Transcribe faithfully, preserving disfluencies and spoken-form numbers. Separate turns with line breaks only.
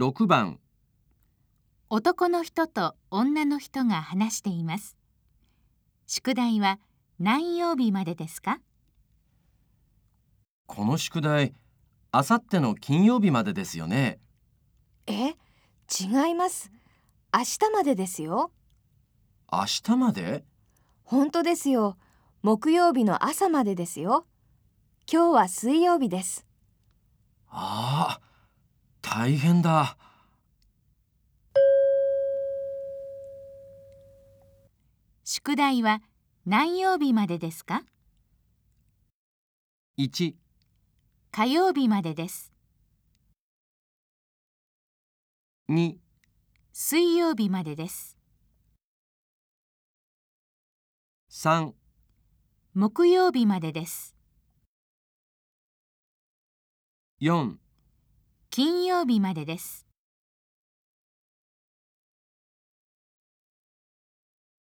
ろくばん。
男の人と女の人が話しています。宿題は何曜日までですか？
この宿題、あさっての金曜日までですよね。
え、違います。明日までですよ。
明日まで？
本当ですよ。木曜日の朝までですよ。今日は水曜日です。
ああ、大変だ。
宿題は何曜日までですか？
いち、
火曜日までです。
に、
水曜日までです。
さん、
木曜日までです。
よん。
金曜日までです。